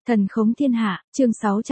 Thần khống thiên hạ, chương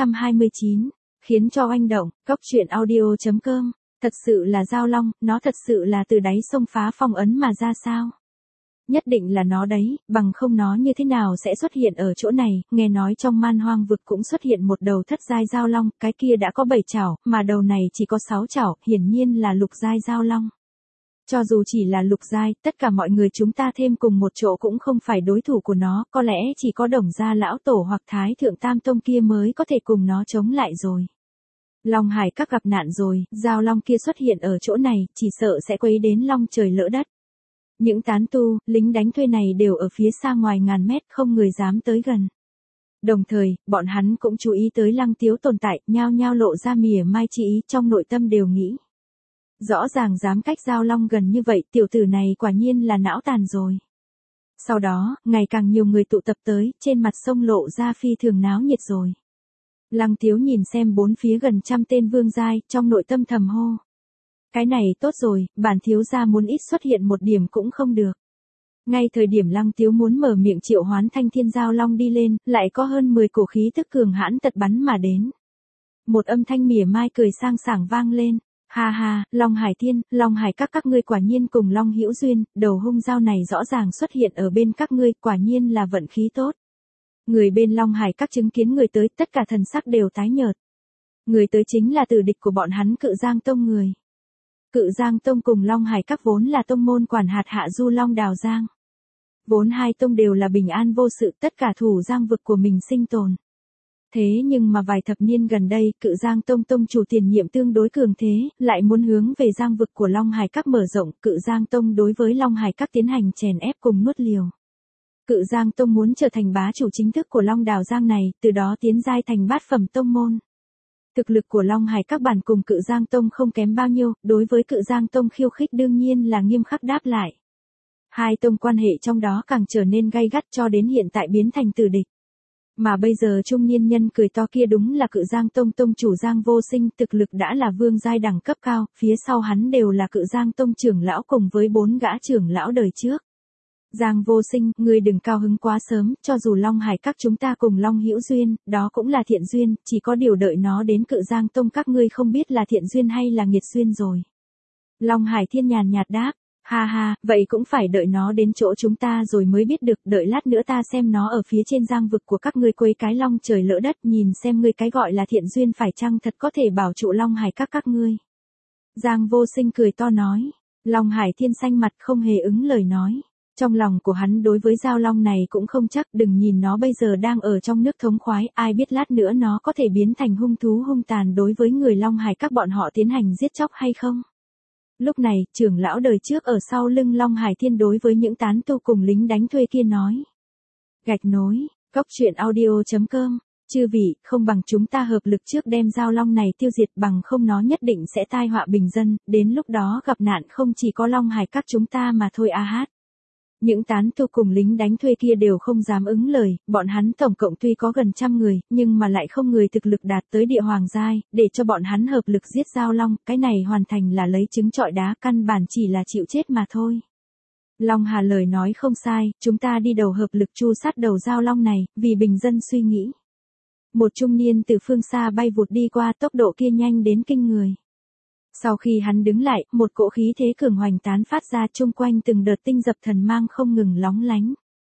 629, khiến cho oanh động, cốc truyện audio.com, thật sự là Dao Long, nó thật sự là từ đáy sông phá phong ấn mà ra sao? Nhất định là nó đấy, bằng không nó như thế nào sẽ xuất hiện ở chỗ này, nghe nói trong man hoang vực cũng xuất hiện một đầu thất giai Dao Long, cái kia đã có 7 chảo, mà đầu này chỉ có 6 chảo, hiển nhiên là lục giai Dao Long. Cho dù chỉ là lục giai, tất cả mọi người chúng ta thêm cùng một chỗ cũng không phải đối thủ của nó, có lẽ chỉ có Đồng gia lão tổ hoặc Thái thượng tam tông kia mới có thể cùng nó chống lại rồi. Long Hải các gặp nạn rồi, Dao Long kia xuất hiện ở chỗ này, chỉ sợ sẽ quấy đến long trời lỡ đất. Những tán tu, lính đánh thuê này đều ở phía xa ngoài ngàn mét, không người dám tới gần. Đồng thời, bọn hắn cũng chú ý tới Lăng Tiếu tồn tại, nhao nhao lộ ra mỉa mai chi ý, trong nội tâm đều nghĩ. Rõ ràng dám cách Dao Long gần như vậy, tiểu tử này quả nhiên là não tàn rồi. Sau đó, ngày càng nhiều người tụ tập tới, trên mặt sông lộ ra phi thường náo nhiệt rồi. Lăng Tiếu nhìn xem bốn phía gần trăm tên vương giai, trong nội tâm thầm hô. Cái này tốt rồi, bản thiếu gia muốn ít xuất hiện một điểm cũng không được. Ngay thời điểm Lăng Tiếu muốn mở miệng triệu hoán thanh thiên Dao Long đi lên, lại có hơn 10 cổ khí tức cường hãn tật bắn mà đến. Một âm thanh mỉa mai cười sang sảng vang lên. Ha ha, Long Hải Thiên, Long Hải các ngươi quả nhiên cùng Long hữu duyên, đầu hung dao này rõ ràng xuất hiện ở bên các ngươi, quả nhiên là vận khí tốt. Người bên Long Hải các chứng kiến người tới, tất cả thần sắc đều tái nhợt. Người tới chính là tử địch của bọn hắn Cự Giang Tông người. Cự Giang Tông cùng Long Hải các vốn là tông môn quản hạt hạ du Long Đào Giang. Vốn hai tông đều là bình an vô sự, tất cả thủ giang vực của mình sinh tồn. Thế nhưng mà vài thập niên gần đây, Cự Giang Tông tông chủ tiền nhiệm tương đối cường thế, lại muốn hướng về giang vực của Long Hải các mở rộng, Cự Giang Tông đối với Long Hải các tiến hành chèn ép cùng nuốt liều. Cự Giang Tông muốn trở thành bá chủ chính thức của Long Đào Giang này, từ đó tiến giai thành bát phẩm tông môn. Thực lực của Long Hải các bản cùng Cự Giang Tông không kém bao nhiêu, đối với Cự Giang Tông khiêu khích đương nhiên là nghiêm khắc đáp lại. Hai tông quan hệ trong đó càng trở nên gay gắt cho đến hiện tại biến thành tử địch. Mà bây giờ trung niên nhân cười to kia đúng là Cự Giang Tông tông chủ Giang Vô Sinh, thực lực đã là vương giai đẳng cấp cao, phía sau hắn đều là Cự Giang Tông trưởng lão cùng với 4 gã trưởng lão đời trước. Giang Vô Sinh, ngươi đừng cao hứng quá sớm, cho dù Long Hải các chúng ta cùng Long hữu duyên, đó cũng là thiện duyên, chỉ có điều đợi nó đến Cự Giang Tông các ngươi không biết là thiện duyên hay là nghiệt duyên rồi. Long Hải Thiên nhàn nhạt đáp. Ha ha, vậy cũng phải đợi nó đến chỗ chúng ta rồi mới biết được, đợi lát nữa ta xem nó ở phía trên giang vực của các ngươi quấy cái long trời lỡ đất, nhìn xem ngươi cái gọi là thiện duyên phải chăng thật có thể bảo trụ Long Hải các ngươi. Giang Vô Sinh cười to nói. Long Hải Thiên xanh mặt không hề ứng lời nói. Trong lòng của hắn đối với Dao Long này cũng không chắc, đừng nhìn nó bây giờ đang ở trong nước thống khoái, ai biết lát nữa nó có thể biến thành hung thú hung tàn đối với người Long Hải các bọn họ tiến hành giết chóc hay không. Lúc này, trưởng lão đời trước ở sau lưng Long Hải Thiên đối với những tán tu cùng lính đánh thuê kia nói. Gạch nối, cốc truyện audio.com, chư vị, không bằng chúng ta hợp lực trước đem Dao Long này tiêu diệt, bằng không nó nhất định sẽ tai họa bình dân, đến lúc đó gặp nạn không chỉ có Long Hải các chúng ta mà thôi a hát. Những tán tu cùng lính đánh thuê kia đều không dám ứng lời, bọn hắn tổng cộng tuy có gần trăm người, nhưng mà lại không người thực lực đạt tới địa hoàng giai, để cho bọn hắn hợp lực giết Dao Long, cái này hoàn thành là lấy trứng trọi đá, căn bản chỉ là chịu chết mà thôi. Long Hà lời nói không sai, chúng ta đi đầu hợp lực tru sát đầu Dao Long này, vì bình dân suy nghĩ. Một trung niên từ phương xa bay vụt đi qua, tốc độ kia nhanh đến kinh người. Sau khi hắn đứng lại, một cỗ khí thế cường hoành tán phát ra, chung quanh từng đợt tinh dập thần mang không ngừng lóng lánh.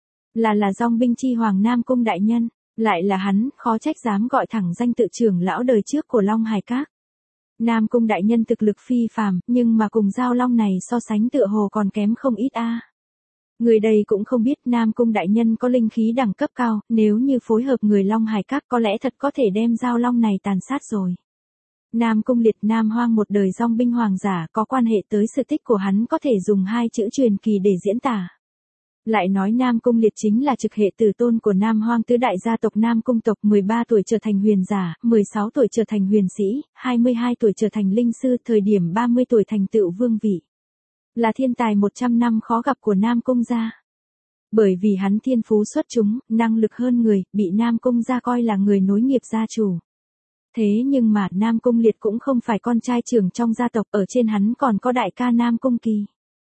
Là dòng binh chi hoàng Nam Cung đại nhân, lại là hắn, khó trách dám gọi thẳng danh tự trưởng lão đời trước của Long Hải các. Nam Cung đại nhân thực lực phi phàm, nhưng mà cùng Dao Long này so sánh tựa hồ còn kém không ít a. Người đây cũng không biết Nam Cung đại nhân có linh khí đẳng cấp cao, nếu như phối hợp người Long Hải các có lẽ thật có thể đem Dao Long này tàn sát rồi. Nam Cung Liệt Nam Hoang một đời dòng binh hoàng giả, có quan hệ tới sự tích của hắn có thể dùng hai chữ truyền kỳ để diễn tả. Lại nói Nam Cung Liệt chính là trực hệ tử tôn của Nam Hoang tứ đại gia tộc Nam Cung tộc, 13 tuổi trở thành huyền giả, 16 tuổi trở thành huyền sĩ, 22 tuổi trở thành linh sư, thời điểm 30 tuổi thành tựu vương vị. Là thiên tài 100 năm khó gặp của Nam Cung gia. Bởi vì hắn thiên phú xuất chúng, năng lực hơn người, bị Nam Cung gia coi là người nối nghiệp gia chủ. Thế nhưng mà Nam Cung Liệt cũng không phải con trai trưởng trong gia tộc, ở trên hắn còn có đại ca Nam Cung Kỳ.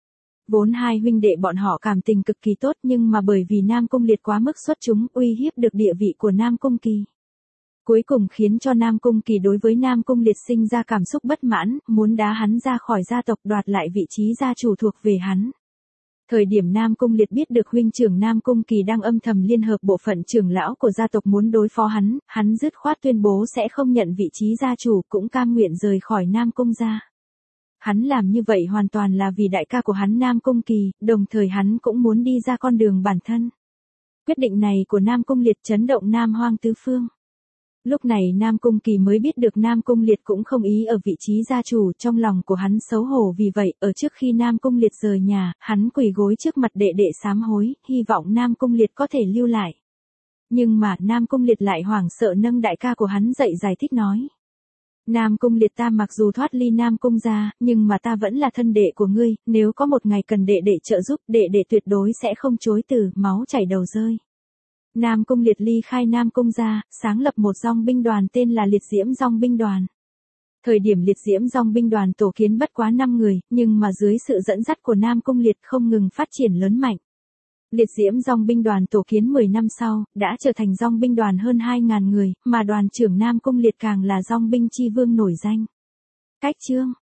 Vốn hai huynh đệ bọn họ cảm tình cực kỳ tốt nhưng mà bởi vì Nam Cung Liệt quá mức xuất chúng uy hiếp được địa vị của Nam Cung Kỳ. Cuối cùng khiến cho Nam Cung Kỳ đối với Nam Cung Liệt sinh ra cảm xúc bất mãn, muốn đá hắn ra khỏi gia tộc đoạt lại vị trí gia chủ thuộc về hắn. Thời điểm Nam Cung Liệt biết được huynh trưởng Nam Cung Kỳ đang âm thầm liên hợp bộ phận trưởng lão của gia tộc muốn đối phó hắn dứt khoát tuyên bố sẽ không nhận vị trí gia chủ cũng cam nguyện rời khỏi Nam Cung gia. Hắn làm như vậy hoàn toàn là vì đại ca của hắn Nam Cung Kỳ, đồng thời hắn cũng muốn đi ra con đường bản thân. Quyết định này của Nam Cung Liệt chấn động Nam Hoang tứ phương. Lúc này Nam Cung Kỳ mới biết được Nam Cung Liệt cũng không ý ở vị trí gia chủ, trong lòng của hắn xấu hổ vì vậy, ở trước khi Nam Cung Liệt rời nhà, hắn quỳ gối trước mặt đệ đệ sám hối, hy vọng Nam Cung Liệt có thể lưu lại. Nhưng mà Nam Cung Liệt lại hoảng sợ nâng đại ca của hắn dậy giải thích nói. Nam Cung Liệt, ta mặc dù thoát ly Nam Cung gia, nhưng mà ta vẫn là thân đệ của ngươi, nếu có một ngày cần đệ đệ trợ giúp, đệ đệ tuyệt đối sẽ không chối từ, máu chảy đầu rơi. Nam Cung Liệt ly khai Nam Cung gia, sáng lập một dòng binh đoàn tên là Liệt Diễm Dòng binh đoàn. Thời điểm Liệt Diễm Dòng binh đoàn tổ kiến bất quá 5 người, nhưng mà dưới sự dẫn dắt của Nam Cung Liệt không ngừng phát triển lớn mạnh. Liệt Diễm Dòng binh đoàn tổ kiến 10 năm sau, đã trở thành dòng binh đoàn hơn 2.000 người, mà đoàn trưởng Nam Cung Liệt càng là dòng binh chi vương nổi danh. Cách chương